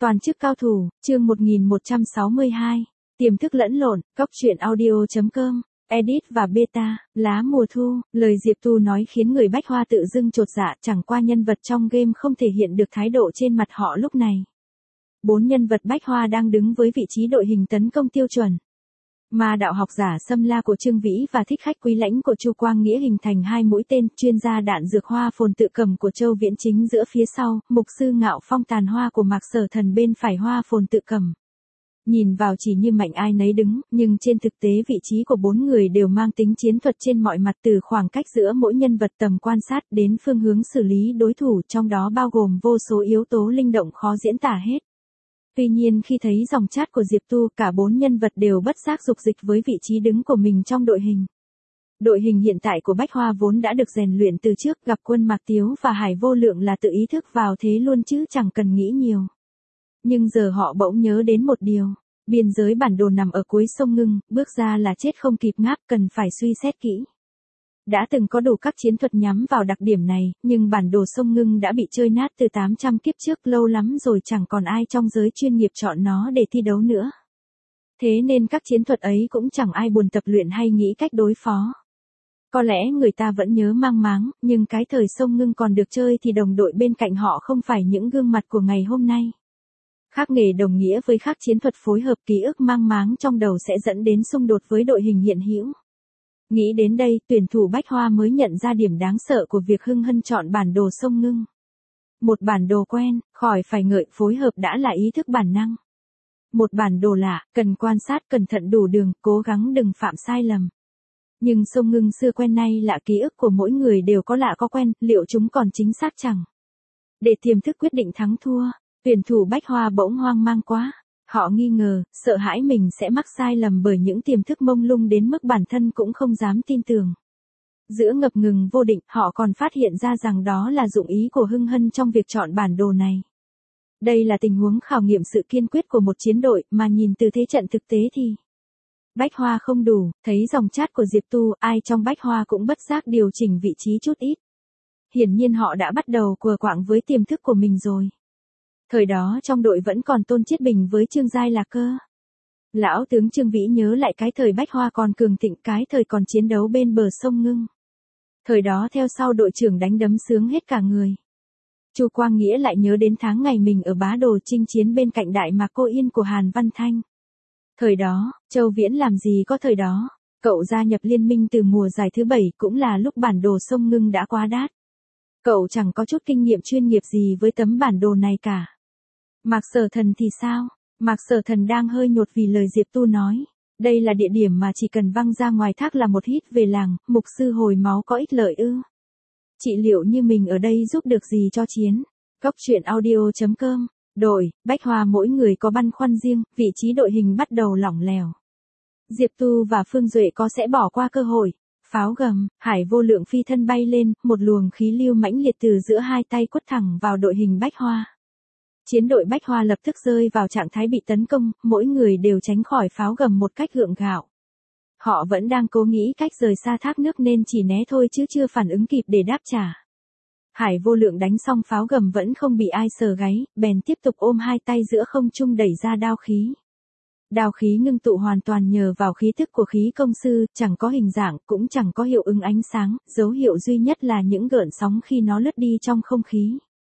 Toàn chức cao thủ, chương 1162. Tiềm thức lẫn lộn, Cóc truyện audio.com. Edit và beta, lá mùa thu, lời Diệp Tu nói khiến người Bách Hoa tự dưng chột dạ, chẳng qua nhân vật trong game không thể hiện được thái độ trên mặt họ lúc này. 4 nhân vật Bách Hoa đang đứng với vị trí đội hình tấn công tiêu chuẩn. Ma đạo học giả Xâm La của Trương Vĩ và thích khách quý lãnh của Chu Quang Nghĩa hình thành hai mũi tên, chuyên gia đạn dược Hoa Phồn Tự Cầm của Châu Viễn chính giữa phía sau, mục sư Ngạo Phong Tàn Hoa của Mạc Sở Thần bên phải Hoa Phồn Tự Cầm. Nhìn vào chỉ như mạnh ai nấy đứng, nhưng trên thực tế vị trí của 4 người đều mang tính chiến thuật trên mọi mặt, từ khoảng cách giữa mỗi nhân vật tầm quan sát đến phương hướng xử lý đối thủ, trong đó bao gồm vô số yếu tố linh động khó diễn tả hết. Tuy nhiên khi thấy dòng chat của Diệp Tu, cả 4 nhân vật đều bất giác dục dịch với vị trí đứng của mình trong đội hình. Đội hình hiện tại của Bách Hoa vốn đã được rèn luyện từ trước, gặp quân Mạc Tiếu và Hải Vô Lượng là tự ý thức vào thế luôn chứ chẳng cần nghĩ nhiều. Nhưng giờ họ bỗng nhớ đến một điều, biên giới bản đồ nằm ở cuối sông Ngưng, bước ra là chết không kịp ngáp, cần phải suy xét kỹ. Đã từng có đủ các chiến thuật nhắm vào đặc điểm này, nhưng bản đồ sông Ngưng đã bị chơi nát từ 800 kiếp trước, lâu lắm rồi chẳng còn ai trong giới chuyên nghiệp chọn nó để thi đấu nữa. Thế nên các chiến thuật ấy cũng chẳng ai buồn tập luyện hay nghĩ cách đối phó. Có lẽ người ta vẫn nhớ mang máng, nhưng cái thời sông Ngưng còn được chơi thì đồng đội bên cạnh họ không phải những gương mặt của ngày hôm nay. Khác nghề đồng nghĩa với khác chiến thuật phối hợp, ký ức mang máng trong đầu sẽ dẫn đến xung đột với đội hình hiện hữu. Nghĩ đến đây, tuyển thủ Bách Hoa mới nhận ra điểm đáng sợ của việc Hưng Hân chọn bản đồ sông Ngưng. Một bản đồ quen, khỏi phải ngợi, phối hợp đã là ý thức bản năng. Một bản đồ lạ, cần quan sát cẩn thận đủ đường, cố gắng đừng phạm sai lầm. Nhưng sông Ngưng xưa quen nay lạ, ký ức của mỗi người đều có lạ có quen, liệu chúng còn chính xác chẳng? Để tiềm thức quyết định thắng thua, tuyển thủ Bách Hoa bỗng hoang mang quá. Họ nghi ngờ, sợ hãi mình sẽ mắc sai lầm bởi những tiềm thức mông lung đến mức bản thân cũng không dám tin tưởng. Giữa ngập ngừng vô định, họ còn phát hiện ra rằng đó là dụng ý của Hưng Hân trong việc chọn bản đồ này. Đây là tình huống khảo nghiệm sự kiên quyết của một chiến đội, mà nhìn từ thế trận thực tế thì Bách Hoa không đủ. Thấy dòng chat của Diệp Tu, ai trong Bách Hoa cũng bất giác điều chỉnh vị trí chút ít. Hiển nhiên họ đã bắt đầu quờ quạng với tiềm thức của mình rồi. Thời đó trong đội vẫn còn Tôn Chiết Bình với Trương Giai là cơ. Lão tướng Trương Vĩ nhớ lại cái thời Bách Hoa còn cường thịnh, cái thời còn chiến đấu bên bờ sông Ngưng. Thời đó theo sau đội trưởng đánh đấm sướng hết cả người. Chu Quang Nghĩa lại nhớ đến tháng ngày mình ở Bá Đồ chinh chiến bên cạnh Đại Mạc Cô Yên của Hàn Văn Thanh. Thời đó, Châu Viễn làm gì có thời đó. Cậu gia nhập liên minh từ mùa giải thứ 7, cũng là lúc bản đồ sông Ngưng đã quá đắt. Cậu chẳng có chút kinh nghiệm chuyên nghiệp gì với tấm bản đồ này cả. Mạc Sở Thần thì sao? Mạc Sở Thần đang hơi nhột vì lời Diệp Tu nói. Đây là địa điểm mà chỉ cần văng ra ngoài thác là một hít về làng, mục sư hồi máu có ích lợi ư? Trị liệu như mình ở đây giúp được gì cho chiến? Cóc truyện audio.com. Đội, Bách Hoa mỗi người có băn khoăn riêng, vị trí đội hình bắt đầu lỏng lẻo. Diệp Tu và Phương Duệ có sẽ bỏ qua cơ hội. Pháo gầm, Hải Vô Lượng phi thân bay lên, một luồng khí lưu mãnh liệt từ giữa hai tay quất thẳng vào đội hình Bách Hoa. Chiến đội Bách Hoa lập tức rơi vào trạng thái bị tấn công, mỗi người đều tránh khỏi pháo gầm một cách gượng gạo. Họ vẫn đang cố nghĩ cách rời xa thác nước nên chỉ né thôi chứ chưa phản ứng kịp để đáp trả. Hải Vô Lượng đánh xong pháo gầm vẫn không bị ai sờ gáy, bèn tiếp tục ôm hai tay giữa không trung đẩy ra đao khí. Đao khí ngưng tụ hoàn toàn nhờ vào khí thức của khí công sư, chẳng có hình dạng, cũng chẳng có hiệu ứng ánh sáng, dấu hiệu duy nhất là những gợn sóng khi nó lướt đi trong không khí.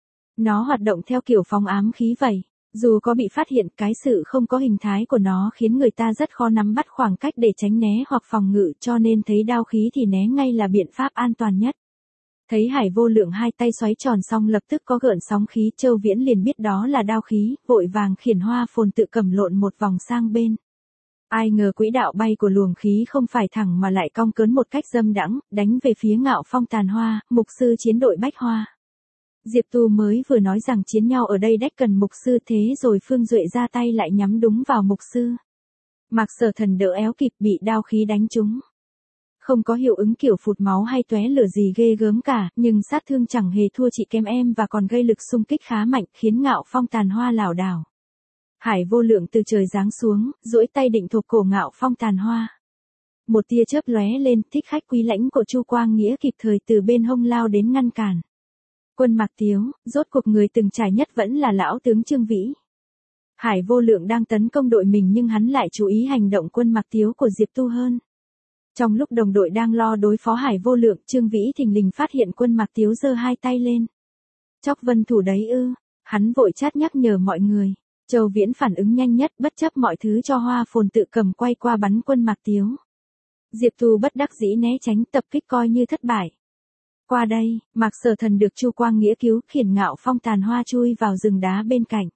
Nó hoạt động theo kiểu phóng ám khí vậy. Dù có bị phát hiện, cái sự không có hình thái của nó khiến người ta rất khó nắm bắt khoảng cách để tránh né hoặc phòng ngự, cho nên thấy đao khí thì né ngay là biện pháp an toàn nhất. Thấy Hải Vô Lượng hai tay xoáy tròn xong lập tức có gợn sóng khí, Châu Viễn liền biết đó là đao khí, vội vàng khiển Hoa Phồn Tự Cầm lộn một vòng sang bên. Ai ngờ quỹ đạo bay của luồng khí không phải thẳng mà lại cong cớn một cách dâm đãng, đánh về phía Ngạo Phong Tàn Hoa, mục sư chiến đội Bách Hoa. Diệp Tu mới vừa nói rằng chiến nhau ở đây đách cần mục sư, thế rồi Phương Duệ ra tay lại nhắm đúng vào mục sư. Mạc Sở Thần đỡ éo kịp, bị đao khí đánh trúng. Không có hiệu ứng kiểu phụt máu hay tóe lửa gì ghê gớm cả, nhưng sát thương chẳng hề thua chị kém em và còn gây lực xung kích khá mạnh, khiến Ngạo Phong Tàn Hoa lảo đảo. Hải Vô Lượng từ trời giáng xuống, duỗi tay định thộp cổ Ngạo Phong Tàn Hoa. Một tia chớp lóe lên, thích khách quý lãnh của Chu Quang Nghĩa kịp thời từ bên hông lao đến ngăn cản. Quân Mạc Tiếu, rốt cuộc người từng trải nhất vẫn là lão tướng Trương Vĩ. Hải Vô Lượng đang tấn công đội mình nhưng hắn lại chú ý hành động Quân Mạc Tiếu của Diệp Tu hơn. Trong lúc đồng đội đang lo đối phó Hải Vô Lượng, Trương Vĩ thình lình phát hiện Quân Mạc Tiếu giơ hai tay lên. Chóc Vân Thủ đấy ư? Hắn vội chát nhắc nhở mọi người. Châu Viễn phản ứng nhanh nhất, bất chấp mọi thứ cho Hoa Phồn tự cầm quay qua bắn Quân Mạc Tiếu. Diệp Tu bất đắc dĩ né tránh, tập kích coi như thất bại. Qua đây, Mạc Sở Thần được Chu Quang Nghĩa cứu, khiển Ngạo Phong Tàn Hoa chui vào rừng đá bên cạnh.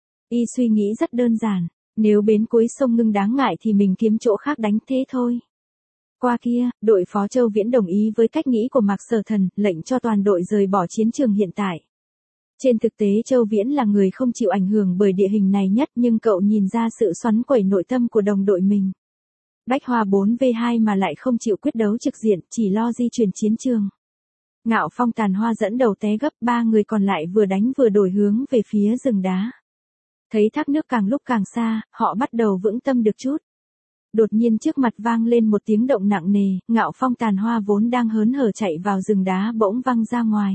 Y suy nghĩ rất đơn giản, nếu bến cuối sông Ngưng đáng ngại thì mình kiếm chỗ khác đánh thế thôi. Qua kia, đội phó Châu Viễn đồng ý với cách nghĩ của Mạc Sở Thần, lệnh cho toàn đội rời bỏ chiến trường hiện tại. Trên thực tế Châu Viễn là người không chịu ảnh hưởng bởi địa hình này nhất, nhưng cậu nhìn ra sự xoắn quẩy nội tâm của đồng đội mình. Bách Hoa 4v2 mà lại không chịu quyết đấu trực diện, chỉ lo di chuyển chiến trường. Ngạo Phong Tàn Hoa dẫn đầu té gấp, ba người còn lại vừa đánh vừa đổi hướng về phía rừng đá. Thấy thác nước càng lúc càng xa, họ bắt đầu vững tâm được chút. Đột nhiên trước mặt vang lên một tiếng động nặng nề, Ngạo Phong Tàn Hoa vốn đang hớn hở chạy vào rừng đá bỗng văng ra ngoài.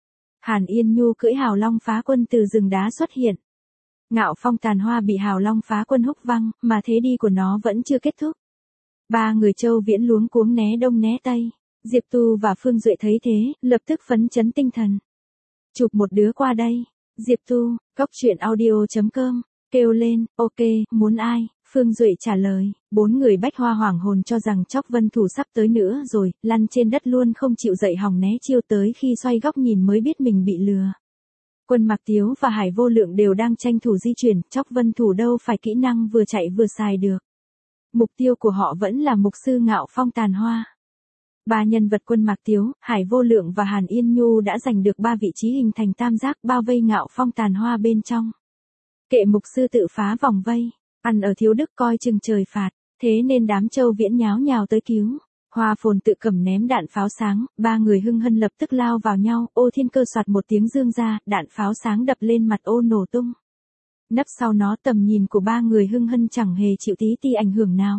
Hàn Yên Nhu cưỡi Hào Long Phá Quân từ rừng đá xuất hiện. Ngạo Phong Tàn Hoa bị Hào Long Phá Quân húc văng, mà thế đi của nó vẫn chưa kết thúc. Ba người Châu Viễn luống cuống né đông né tây. Diệp Tu và Phương Duệ thấy thế, lập tức phấn chấn tinh thần. Chụp một đứa qua đây. Diệp Tu, coctruyện.audio.com, kêu lên, ok, muốn ai? Phương Duệ trả lời. Bốn người Bách Hoa hoảng hồn cho rằng Chóc Vân Thủ sắp tới nữa rồi, lăn trên đất luôn không chịu dậy hòng né chiêu, tới khi xoay góc nhìn mới biết mình bị lừa. Quân Mạc Tiếu và Hải Vô Lượng đều đang tranh thủ di chuyển, Chóc Vân Thủ đâu phải kỹ năng vừa chạy vừa xài được. Mục tiêu của họ vẫn là mục sư Ngạo Phong Tàn Hoa. Ba nhân vật Quân Mạc Tiếu, Hải Vô Lượng và Hàn Yên Nhu đã giành được ba vị trí hình thành tam giác bao vây Ngạo Phong Tàn Hoa bên trong. Kệ mục sư tự phá vòng vây, ăn ở thiếu đức coi chừng trời phạt, thế nên đám Châu Viễn nháo nhào tới cứu. Hoa Phồn tự cầm ném đạn pháo sáng, ba người hưng hân lập tức lao vào nhau, Ô Thiên Cơ soạt một tiếng dương ra, đạn pháo sáng đập lên mặt Ô nổ tung. Nấp sau nó tầm nhìn của ba người hưng hân chẳng hề chịu tí ti ảnh hưởng nào.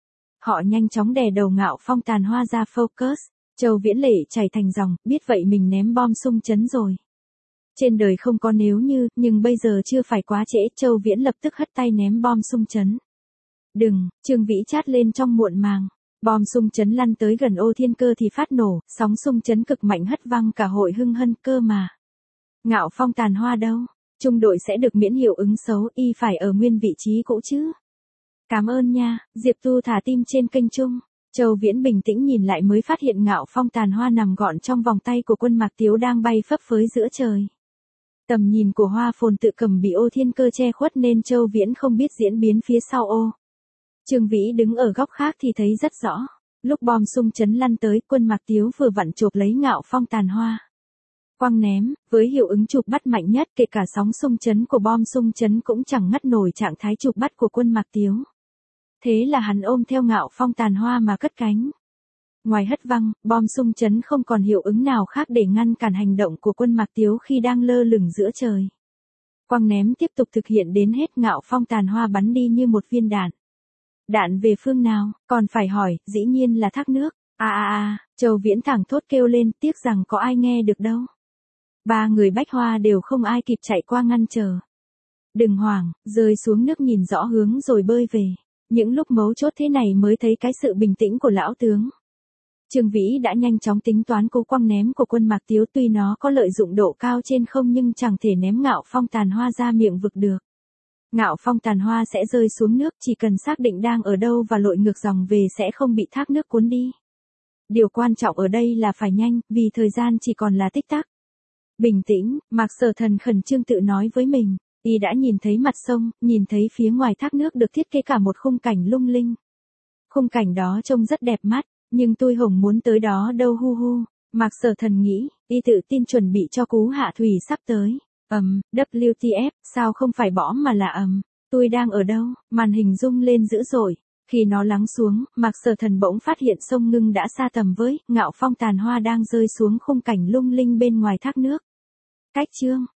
Họ nhanh chóng đè đầu Ngạo Phong Tàn Hoa ra focus, Châu Viễn lệ chảy thành dòng, biết vậy mình ném bom xung chấn rồi. Trên đời không có nếu như, nhưng bây giờ chưa phải quá trễ, Châu Viễn lập tức hất tay ném bom xung chấn. Đừng, Trương Vĩ chát lên trong muộn màng. Bom xung chấn lăn tới gần Ô Thiên Cơ thì phát nổ, sóng xung chấn cực mạnh hất văng cả hội hưng hân cơ mà. Ngạo Phong Tàn Hoa đâu? Trung đội sẽ được miễn hiệu ứng xấu, y phải ở nguyên vị trí cũ chứ. Cảm ơn nha, Diệp Tu thả tim trên kênh Trung. Châu Viễn bình tĩnh nhìn lại mới phát hiện Ngạo Phong Tàn Hoa nằm gọn trong vòng tay của Quân Mạc Tiếu đang bay phấp phới giữa trời. Tầm nhìn của Hoa Phồn tự cầm bị Ô Thiên Cơ che khuất nên Châu Viễn không biết diễn biến phía sau ô. Trương Vĩ đứng ở góc khác thì thấy rất rõ. Lúc bom xung chấn lăn tới, Quân Mạc Tiếu vừa vặn chộp lấy Ngạo Phong Tàn Hoa. Quăng ném, với hiệu ứng chụp bắt mạnh nhất, kể cả sóng xung chấn của bom xung chấn cũng chẳng ngắt nổi trạng thái chụp bắt của Quân Mạc Tiếu. Thế là hắn ôm theo Ngạo Phong Tàn Hoa mà cất cánh. Ngoài hất văng, bom xung chấn không còn hiệu ứng nào khác để ngăn cản hành động của Quân Mạc Tiếu khi đang lơ lửng giữa trời. Quăng ném tiếp tục thực hiện đến hết, Ngạo Phong Tàn Hoa bắn đi như một viên đạn. Đạn về phương nào, còn phải hỏi, dĩ nhiên là thác nước. Châu Viễn thẳng thốt kêu lên, tiếc rằng có ai nghe được đâu. Ba người Bách Hoa đều không ai kịp chạy qua ngăn trở. Đừng hoảng, rơi xuống nước nhìn rõ hướng rồi bơi về. Những lúc mấu chốt thế này mới thấy cái sự bình tĩnh của lão tướng. Trương Vĩ đã nhanh chóng tính toán cú quăng ném của Quân Mạc Tiếu, tuy nó có lợi dụng độ cao trên không nhưng chẳng thể ném Ngạo Phong Tàn Hoa ra miệng vực được. Ngạo Phong Tàn Hoa sẽ rơi xuống nước, chỉ cần xác định đang ở đâu và lội ngược dòng về sẽ không bị thác nước cuốn đi. Điều quan trọng ở đây là phải nhanh, vì thời gian chỉ còn là tích tắc. Bình tĩnh, Mạc Sở Thần khẩn trương tự nói với mình. Y đã nhìn thấy mặt sông, nhìn thấy phía ngoài thác nước được thiết kế cả một khung cảnh lung linh. Khung cảnh đó trông rất đẹp mắt, nhưng tôi hổng muốn tới đó đâu hu hu. Mạc Sở Thần nghĩ, y tự tin chuẩn bị cho cú hạ thủy sắp tới. WTF, sao không phải bỏ mà là tôi đang ở đâu? Màn hình rung lên dữ dội. Khi nó lắng xuống, Mạc Sở Thần bỗng phát hiện sông Ngưng đã xa tầm với, Ngạo Phong Tàn Hoa đang rơi xuống khung cảnh lung linh bên ngoài thác nước. Cách chương